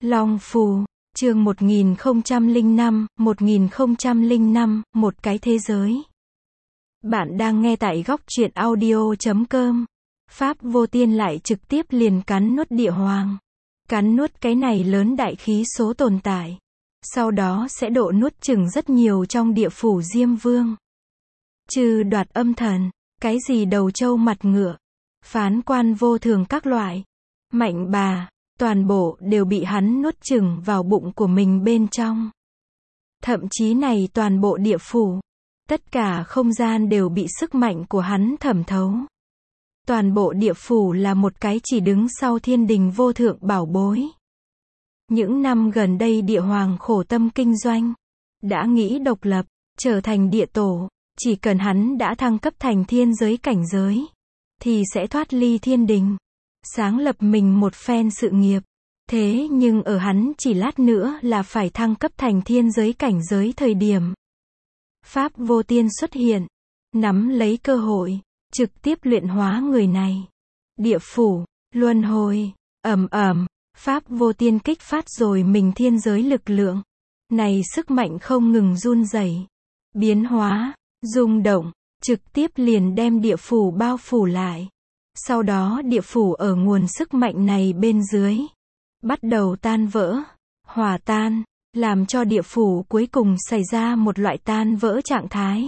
Long Phù, chương 1005, một cái thế giới. Bạn đang nghe tại góc truyện audio.com. Pháp Vô Tiên lại trực tiếp liền cắn nuốt địa hoàng. Cắn nuốt cái này lớn đại khí số tồn tại. Sau đó sẽ độ nuốt chửng rất nhiều trong địa phủ Diêm Vương. Trừ đoạt âm thần, cái gì đầu trâu mặt ngựa, phán quan vô thường các loại, mạnh bà, toàn bộ đều bị hắn nuốt chửng vào bụng của mình bên trong. Thậm chí này toàn bộ địa phủ, tất cả không gian đều bị sức mạnh của hắn thẩm thấu. Toàn bộ địa phủ là một cái chỉ đứng sau thiên đình vô thượng bảo bối. Những năm gần đây địa hoàng khổ tâm kinh doanh, đã nghĩ độc lập, trở thành địa tổ, chỉ cần hắn đã thăng cấp thành thiên giới cảnh giới, thì sẽ thoát ly thiên đình, sáng lập mình một phen sự nghiệp. Thế nhưng ở hắn chỉ lát nữa là phải thăng cấp thành thiên giới cảnh giới thời điểm, Pháp Vô Tiên xuất hiện, nắm lấy cơ hội, trực tiếp luyện hóa người này. Địa phủ, luân hồi, Pháp Vô Tiên kích phát rồi mình thiên giới lực lượng. Này sức mạnh không ngừng run rẩy, biến hóa, rung động, trực tiếp liền đem địa phủ bao phủ lại. Sau đó địa phủ ở nguồn sức mạnh này bên dưới, bắt đầu tan vỡ, hòa tan, làm cho địa phủ cuối cùng xảy ra một loại tan vỡ trạng thái.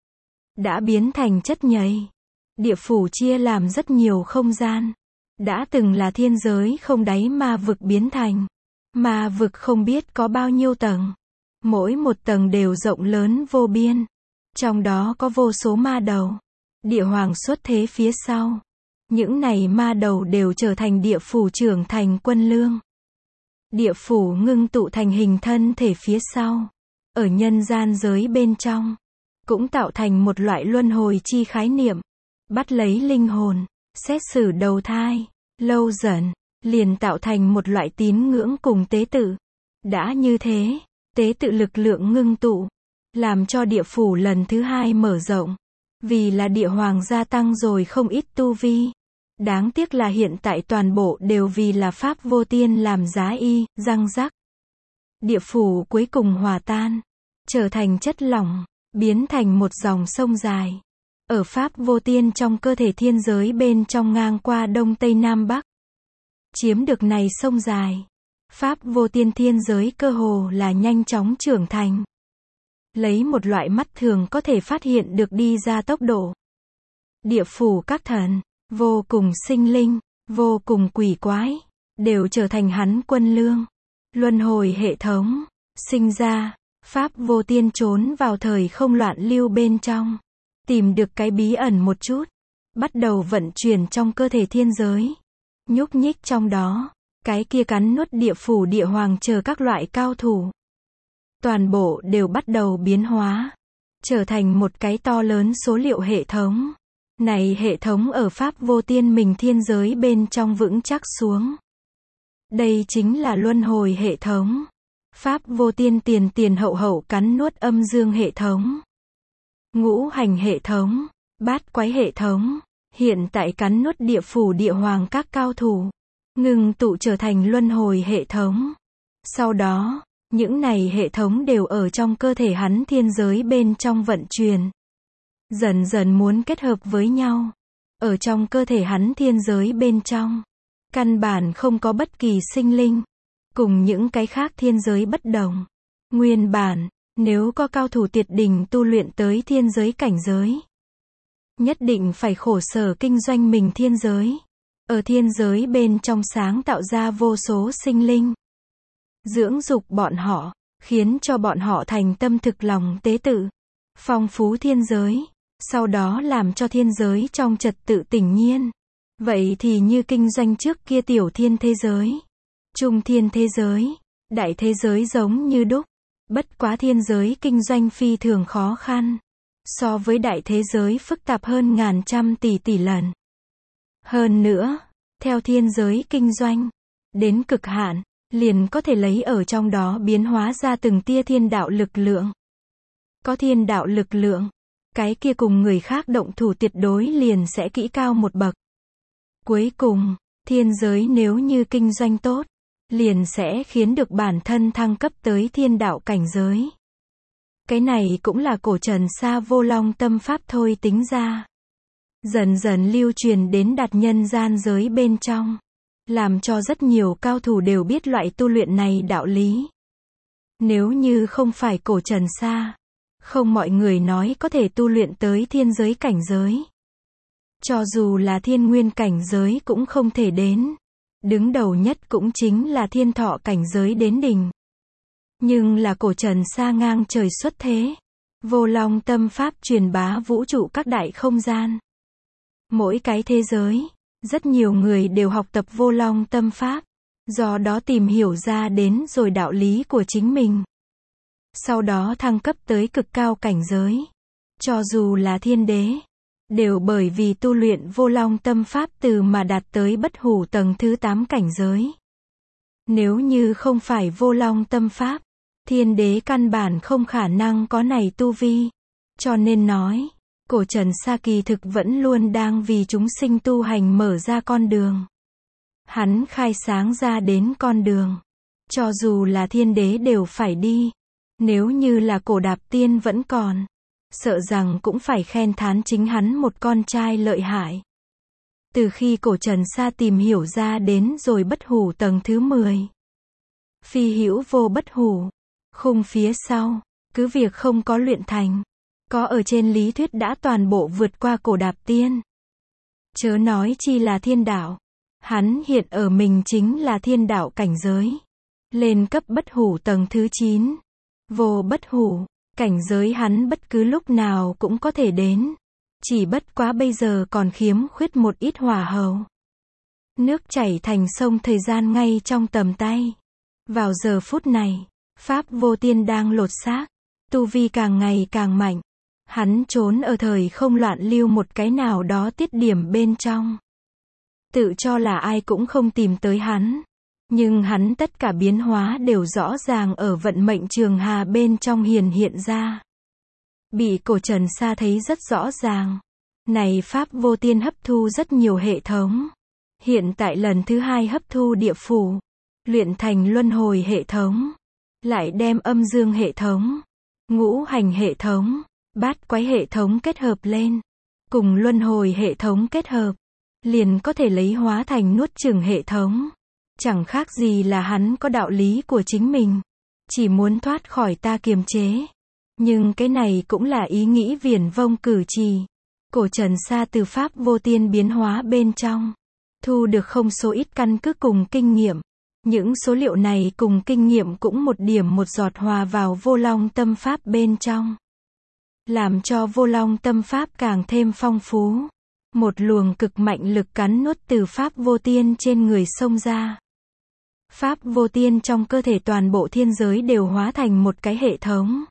Đã biến thành chất nhầy. Địa phủ chia làm rất nhiều không gian. Đã từng là thiên giới không đáy ma vực biến thành. Ma vực không biết có bao nhiêu tầng. Mỗi một tầng đều rộng lớn vô biên. Trong đó có vô số ma đầu. Địa hoàng xuất thế phía sau. Những này ma đầu đều trở thành địa phủ trưởng thành quân lương. Địa phủ ngưng tụ thành hình thân thể phía sau. Ở nhân gian giới bên trong, cũng tạo thành một loại luân hồi chi khái niệm. Bắt lấy linh hồn, xét xử đầu thai, lâu dần, liền tạo thành một loại tín ngưỡng cùng tế tự. Đã như thế, tế tự lực lượng ngưng tụ, làm cho địa phủ lần thứ hai mở rộng. Vì là địa hoàng gia tăng rồi không ít tu vi. Đáng tiếc là hiện tại toàn bộ đều vì là Pháp Vô Tiên làm giá y, răng rắc. Địa phủ cuối cùng hòa tan, trở thành chất lỏng, biến thành một dòng sông dài. Ở Pháp Vô Tiên trong cơ thể thiên giới bên trong ngang qua Đông Tây Nam Bắc. Chiếm được này sông dài, Pháp Vô Tiên thiên giới cơ hồ là nhanh chóng trưởng thành. Lấy một loại mắt thường có thể phát hiện được đi ra tốc độ. Địa phủ các thần, vô cùng sinh linh, vô cùng quỷ quái, đều trở thành hắn quân lương. Luân hồi hệ thống, sinh ra, Pháp Vô Tiên trốn vào thời không loạn lưu bên trong. Tìm được cái bí ẩn một chút. Bắt đầu vận chuyển trong cơ thể thiên giới. Nhúc nhích trong đó. Cái kia cắn nuốt địa phủ địa hoàng chờ các loại cao thủ. Toàn bộ đều bắt đầu biến hóa. Trở thành một cái to lớn số liệu hệ thống. Này hệ thống ở Pháp Vô Tiên mình thiên giới bên trong vững chắc xuống. Đây chính là luân hồi hệ thống. Pháp Vô Tiên tiền hậu cắn nuốt âm dương hệ thống. Ngũ hành hệ thống, bát quái hệ thống, hiện tại cắn nuốt địa phủ địa hoàng các cao thủ, ngừng tụ trở thành luân hồi hệ thống. Sau đó, những này hệ thống đều ở trong cơ thể hắn thiên giới bên trong vận chuyển. Dần dần muốn kết hợp với nhau. Ở trong cơ thể hắn thiên giới bên trong, căn bản không có bất kỳ sinh linh. Cùng những cái khác thiên giới bất đồng. Nguyên bản, nếu có cao thủ tuyệt đỉnh tu luyện tới thiên giới cảnh giới, nhất định phải khổ sở kinh doanh mình thiên giới. Ở thiên giới bên trong sáng tạo ra vô số sinh linh. Dưỡng dục bọn họ, khiến cho bọn họ thành tâm thực lòng tế tự. Phong phú thiên giới, sau đó làm cho thiên giới trong trật tự tỉnh nhiên. Vậy thì như kinh doanh trước kia tiểu thiên thế giới, trung thiên thế giới, đại thế giới giống như đúc. Bất quá thiên giới kinh doanh phi thường khó khăn. So với đại thế giới phức tạp hơn ngàn trăm tỷ lần. Hơn nữa, theo thiên giới kinh doanh, đến cực hạn, liền có thể lấy ở trong đó biến hóa ra từng tia thiên đạo lực lượng. Có thiên đạo lực lượng, cái kia cùng người khác động thủ tuyệt đối liền sẽ kỹ cao một bậc. Cuối cùng, thiên giới nếu như kinh doanh tốt, liền sẽ khiến được bản thân thăng cấp tới thiên đạo cảnh giới. Cái này cũng là cổ Trần Sa Vô Long tâm pháp thôi tính ra. Dần dần lưu truyền đến đạt nhân gian giới bên trong. Làm cho rất nhiều cao thủ đều biết loại tu luyện này đạo lý. Nếu như không phải cổ Trần Sa, không mọi người nói có thể tu luyện tới thiên giới cảnh giới. Cho dù là thiên nguyên cảnh giới cũng không thể đến. Đứng đầu nhất cũng chính là thiên thọ cảnh giới đến đỉnh. Nhưng là cổ Trần Sa ngang trời xuất thế. Vô Long tâm pháp truyền bá vũ trụ các đại không gian. Mỗi cái thế giới, rất nhiều người đều học tập Vô Long tâm pháp. Do đó tìm hiểu ra đến rồi đạo lý của chính mình. Sau đó thăng cấp tới cực cao cảnh giới. Cho dù là thiên đế, đều bởi vì tu luyện Vô Long tâm pháp từ mà đạt tới bất hủ tầng thứ 8 cảnh giới. Nếu như không phải Vô Long tâm pháp, thiên đế căn bản không khả năng có này tu vi. Cho nên nói, cổ Trần Sa kỳ thực vẫn luôn đang vì chúng sinh tu hành mở ra con đường. Hắn khai sáng ra đến con đường. Cho dù là thiên đế đều phải đi. Nếu như là cổ Đạp Tiên vẫn còn, sợ rằng cũng phải khen thán chính hắn một con trai lợi hại. Từ khi cổ Trần Sa tìm hiểu ra đến rồi bất hủ tầng thứ 10. Phi hữu vô bất hủ. Khung phía sau, cứ việc không có luyện thành. Có ở trên lý thuyết đã toàn bộ vượt qua cổ Đạp Tiên. Chớ nói chi là thiên đạo. Hắn hiện ở mình chính là thiên đạo cảnh giới. Lên cấp bất hủ tầng thứ 9. Vô bất hủ. Cảnh giới hắn bất cứ lúc nào cũng có thể đến. Chỉ bất quá bây giờ còn khiếm khuyết một ít hỏa hầu. Nước chảy thành sông thời gian ngay trong tầm tay. Vào giờ phút này, Pháp Vô Tiên đang lột xác. Tu vi càng ngày càng mạnh. Hắn trốn ở thời không loạn lưu một cái nào đó tiết điểm bên trong. Tự cho là ai cũng không tìm tới hắn. Nhưng hắn tất cả biến hóa đều rõ ràng ở vận mệnh trường hà bên trong hiện ra. Bị cổ Trần Sa thấy rất rõ ràng. Này Pháp Vô Tiên hấp thu rất nhiều hệ thống. Hiện tại lần thứ 2 hấp thu địa phủ. Luyện thành luân hồi hệ thống. Lại đem âm dương hệ thống, ngũ hành hệ thống, bát quái hệ thống kết hợp lên. Cùng luân hồi hệ thống kết hợp. Liền có thể lấy hóa thành nuốt chửng hệ thống. Chẳng khác gì là hắn có đạo lý của chính mình. Chỉ muốn thoát khỏi ta kiềm chế. Nhưng cái này cũng là ý nghĩ viển vông cử chỉ. Cổ Trần Sa từ Pháp Vô Tiên biến hóa bên trong. Thu được không số ít căn cứ cùng kinh nghiệm. Những số liệu này cùng kinh nghiệm cũng một điểm một giọt hòa vào Vô Long tâm pháp bên trong. Làm cho Vô Long tâm pháp càng thêm phong phú. Một luồng cực mạnh lực cắn nuốt từ Pháp Vô Tiên trên người xông ra. Pháp Vô Tiên trong cơ thể toàn bộ thiên giới đều hóa thành một cái hệ thống.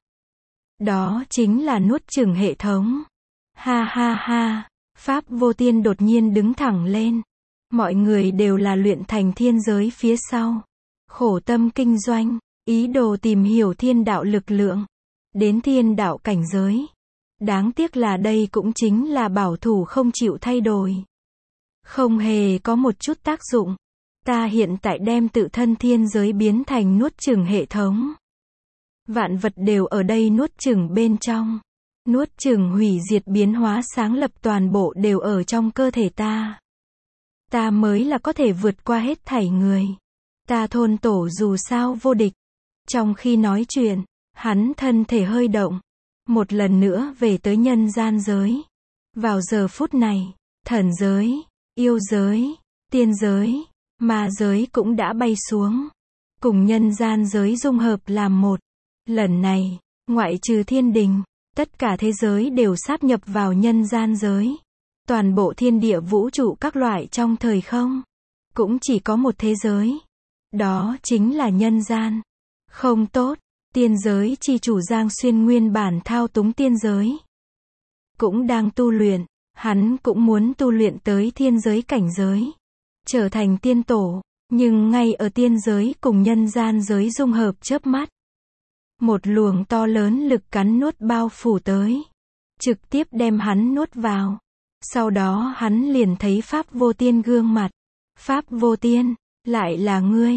Đó chính là nuốt chửng hệ thống. Ha ha ha, Pháp Vô Tiên đột nhiên đứng thẳng lên. Mọi người đều là luyện thành thiên giới phía sau. Khổ tâm kinh doanh, ý đồ tìm hiểu thiên đạo lực lượng. Đến thiên đạo cảnh giới. Đáng tiếc là đây cũng chính là bảo thủ không chịu thay đổi. Không hề có một chút tác dụng. Ta hiện tại đem tự thân thiên giới biến thành nuốt chửng hệ thống. Vạn vật đều ở đây nuốt chửng bên trong. Nuốt chửng hủy diệt biến hóa sáng lập toàn bộ đều ở trong cơ thể ta. Ta mới là có thể vượt qua hết thảy người. Ta thôn tổ dù sao vô địch. Trong khi nói chuyện, hắn thân thể hơi động. Một lần nữa về tới nhân gian giới. Vào giờ phút này, thần giới, yêu giới, tiên giới, ma giới cũng đã bay xuống. Cùng nhân gian giới dung hợp làm một. Lần này, ngoại trừ thiên đình, tất cả thế giới đều sáp nhập vào nhân gian giới. Toàn bộ thiên địa vũ trụ các loại trong thời không. Cũng chỉ có một thế giới. Đó chính là nhân gian. Không tốt. Tiên giới chi chủ Giang Xuyên nguyên bản thao túng tiên giới. Cũng đang tu luyện. Hắn cũng muốn tu luyện tới thiên giới cảnh giới. Trở thành tiên tổ. Nhưng ngay ở tiên giới cùng nhân gian giới dung hợp chớp mắt. Một luồng to lớn lực cắn nuốt bao phủ tới. Trực tiếp đem hắn nuốt vào. Sau đó hắn liền thấy Pháp Vô Tiên gương mặt. Pháp Vô Tiên, lại là ngươi.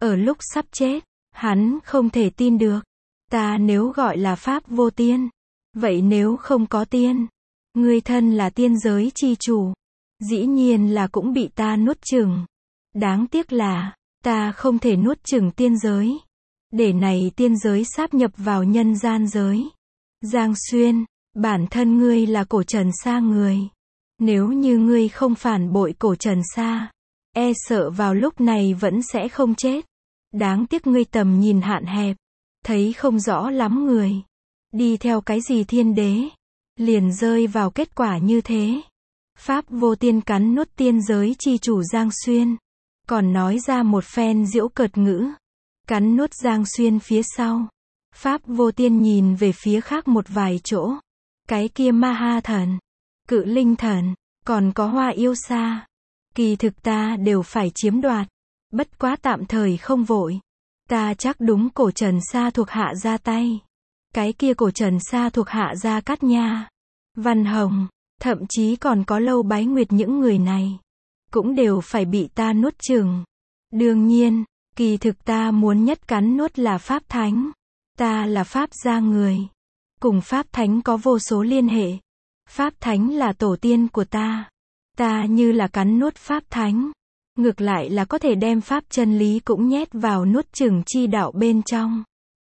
Ở lúc sắp chết, hắn không thể tin được. Ta nếu gọi là pháp vô tiên, vậy nếu không có tiên, ngươi thân là tiên giới chi chủ, dĩ nhiên là cũng bị ta nuốt chửng. Đáng tiếc là, ta không thể nuốt chửng tiên giới. Để này tiên giới sáp nhập vào nhân gian giới. Giang Xuyên, bản thân ngươi là cổ trần sa người. Nếu như ngươi không phản bội cổ trần sa, e sợ vào lúc này vẫn sẽ không chết. Đáng tiếc ngươi tầm nhìn hạn hẹp, thấy không rõ lắm người. Đi theo cái gì thiên đế, liền rơi vào kết quả như thế. Pháp vô tiên cắn nuốt tiên giới chi chủ Giang Xuyên, còn nói ra một phen giễu cợt ngữ. Cắn nuốt Giang Xuyên phía sau, Pháp vô tiên nhìn về phía khác một vài chỗ. Cái kia Ma Ha Thần, Cự Linh Thần, còn có Hoa Yêu Sa, kỳ thực ta đều phải chiếm đoạt. Bất quá tạm thời không vội. Ta chắc đúng cổ trần sa thuộc hạ ra tay. Cái kia cổ trần sa thuộc hạ Gia Cát Nha, Văn Hồng, thậm chí còn có Lâu Bái Nguyệt, những người này cũng đều phải bị ta nuốt chửng. Đương nhiên, kỳ thực ta muốn nhất cắn nuốt là Pháp Thánh. Ta là Pháp gia người, cùng Pháp Thánh có vô số liên hệ. Pháp Thánh là tổ tiên của ta. Ta như là cắn nuốt Pháp Thánh, ngược lại là có thể đem Pháp chân lý cũng nhét vào nuốt chửng chi đạo bên trong.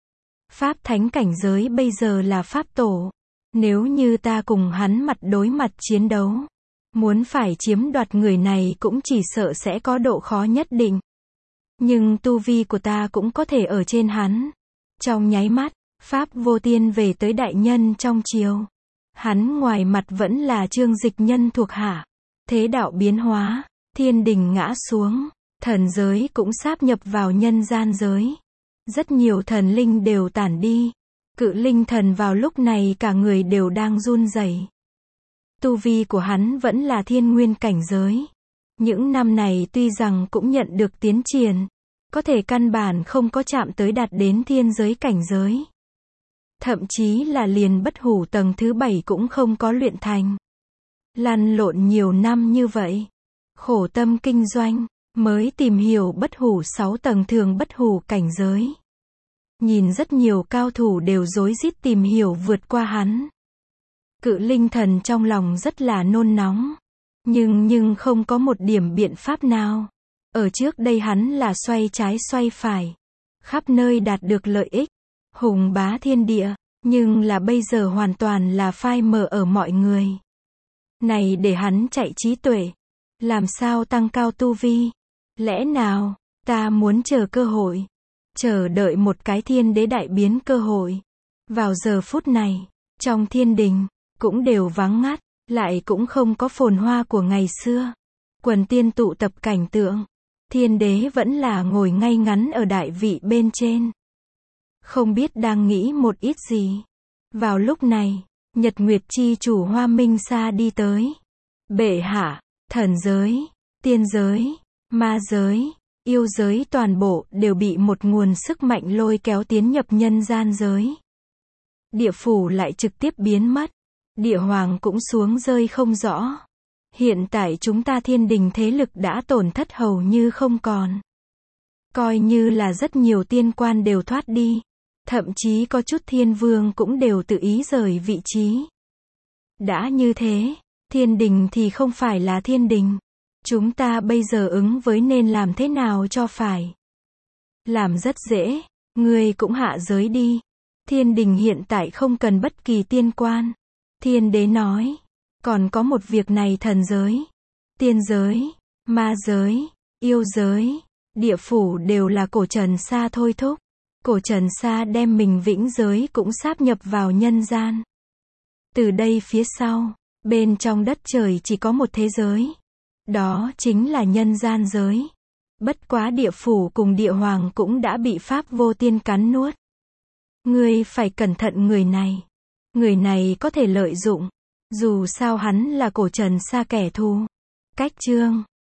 Pháp Thánh cảnh giới bây giờ là Pháp Tổ. Nếu như ta cùng hắn mặt đối mặt chiến đấu, muốn phải chiếm đoạt người này cũng chỉ sợ sẽ có độ khó nhất định. Nhưng tu vi của ta cũng có thể ở trên hắn. Trong nháy mắt, Pháp vô tiên về tới đại nhân trong triều. Hắn ngoài mặt vẫn là Trương Dịch Nhân thuộc hạ. Thế đạo biến hóa, thiên đình ngã xuống, thần giới cũng sáp nhập vào nhân gian giới. Rất nhiều thần linh đều tản đi. Cự Linh Thần vào lúc này cả người đều đang run rẩy. Tu vi của hắn vẫn là thiên nguyên cảnh giới. Những năm này tuy rằng cũng nhận được tiến triển, có thể căn bản không có chạm tới đạt đến thiên giới cảnh giới. Thậm chí là liền bất hủ tầng thứ 7 cũng không có luyện thành. Lăn lộn nhiều năm như vậy, khổ tâm kinh doanh, mới tìm hiểu bất hủ 6 tầng thường bất hủ cảnh giới. Nhìn rất nhiều cao thủ đều rối rít tìm hiểu vượt qua hắn. Cự Linh Thần trong lòng rất là nôn nóng. Nhưng không có một điểm biện pháp nào. Ở trước đây hắn là xoay trái xoay phải, khắp nơi đạt được lợi ích, hùng bá thiên địa. Nhưng là bây giờ hoàn toàn là phai mờ ở mọi người. Này để hắn chạy trí tuệ. Làm sao tăng cao tu vi? Lẽ nào, ta muốn chờ cơ hội. Chờ đợi một cái thiên đế đại biến cơ hội. Vào giờ phút này, trong thiên đình, cũng đều vắng ngắt, lại cũng không có phồn hoa của ngày xưa. Quần tiên tụ tập cảnh tượng. Thiên đế vẫn là ngồi ngay ngắn ở đại vị bên trên. Không biết đang nghĩ một ít gì. Vào lúc này, Nhật Nguyệt chi chủ Hoa Minh Sa đi tới. Bệ hạ, thần giới, tiên giới, ma giới, yêu giới toàn bộ đều bị một nguồn sức mạnh lôi kéo tiến nhập nhân gian giới. Địa phủ lại trực tiếp biến mất. Địa hoàng cũng xuống rơi không rõ. Hiện tại chúng ta thiên đình thế lực đã tổn thất hầu như không còn. Coi như là rất nhiều tiên quan đều thoát đi. Thậm chí có chút thiên vương cũng đều tự ý rời vị trí. Đã như thế, thiên đình thì không phải là thiên đình. Chúng ta bây giờ ứng với nên làm thế nào cho phải? Làm rất dễ, ngươi cũng hạ giới đi. Thiên đình hiện tại không cần bất kỳ tiên quan. Thiên đế nói, còn có một việc này thần giới, tiên giới, ma giới, yêu giới, địa phủ đều là cổ trần sa thôi thúc. Cổ trần sa đem mình vĩnh giới cũng sáp nhập vào nhân gian. Từ đây phía sau, bên trong đất trời chỉ có một thế giới. Đó chính là nhân gian giới. Bất quá địa phủ cùng địa hoàng cũng đã bị Pháp vô tiên cắn nuốt. Ngươi phải cẩn thận người này. Người này có thể lợi dụng. Dù sao hắn là cổ trần sa kẻ thù. Cách chương